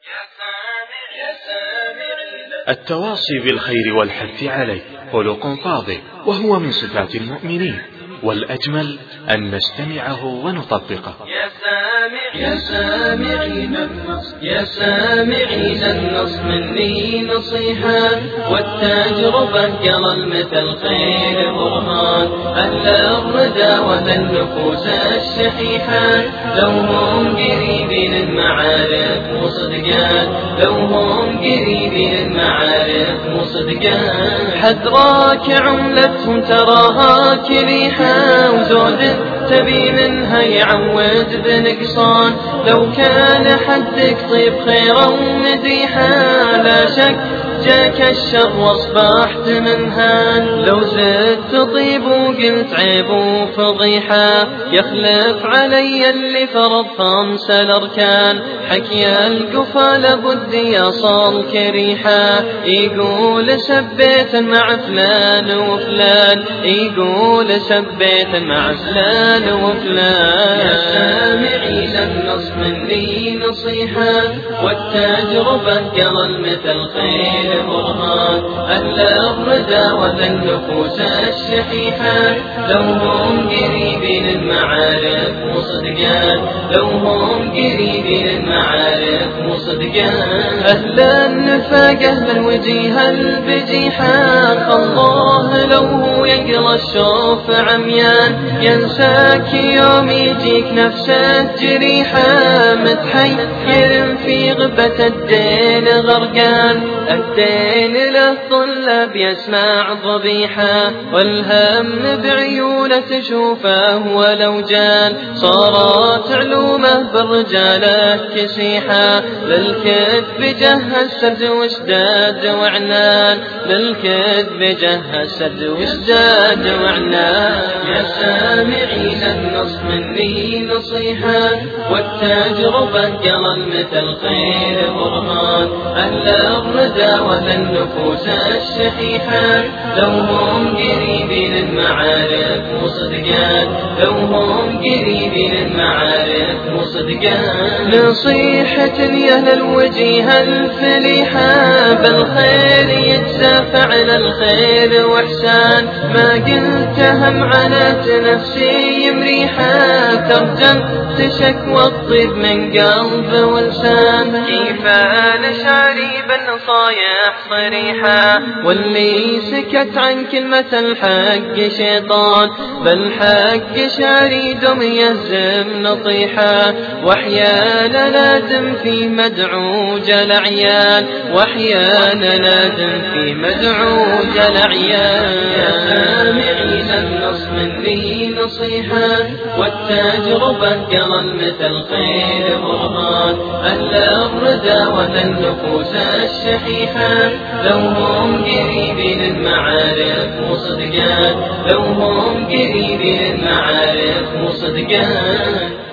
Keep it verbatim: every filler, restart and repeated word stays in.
التواصي بالخير والحث عليه خلق فاضل، وهو من صفات المؤمنين، والأجمل أن نستمعه ونطبقه. يا سامعين يا سامعين النص يا سامعين النص مني نصيحة، والتجربة قرى المثل خير برهان. أهل الردى وذا النفوس الشحيحة، لو هم قريبين المعارف وصدقان، لو هم قريبين المعارف وصدقان. حذراك عملتهم تراها كريحة، وزود تبي منها يعود بنقصان. لو كان حدك طيب خيرا ومديحا، لا شك جاك الشر واصبحت منها. لو زدت طيب وقلت عيب وفضيحة، يخلف علي اللي فرض خمس الأركان. حكي القفا لابد يصل كريحة، يقول سبيت مع فلان وفلان، يقول سبيت مع فلان وفلان. يا سامعين النص مني نصيحة، والتجربة قرى المثل خير برهان. أهل الردى وذا النفوس الشحيحة، لو هم قريبين المعارف وصدقان، لو هم قريبين المعارف وصدقان. أهل النفاق أهل الوجيه البجيحة، الله لو هو يقرأ الشوف عميان. ينساك يوم يجيك نفسه جريحة، متحير في غبة الدين غرقان. الدين له طلب يسمع ضبيحة، والهم بعيونه تشوفه ولو جان. صارت علومه بالرجالة كسيحة، للكذب جهز سرد واشداد وعنان، للكذب جهز سرد واشداد وعنان. يا سامعين النص مني نصيحة، والتجربة قرى المثل خير برهان. أهل الردى وذا النفوس الشحيحة، لو هم قريبين المعارف وصدقان، لو هم قريبين المعارف وصدقان. نصيحة يا أهل الوجيه الفليحة، بالخير يجزى فعل الخير وإحسان. ما قلت هم عنت نفسي مريحة، ترجم تشكوى الطيب من قلب ولسان. كيف نشاري بالنصايح صريحة، واللي سكت عن كلمة الحق شيطان. بالحق شاري دم يهزم نطيحة، واحيانا لازم فيه مدعوج العيال، واحيانا لازم فيه مدعوج العيال. يا سامعين النص مني نصيحة، والتجربة قرى المثل خير برهان. أهل الردى وذا النفوس الشحيحة، لو هم قريبين المعارف وصدقان، لو هم قريبين المعارف وصدقان.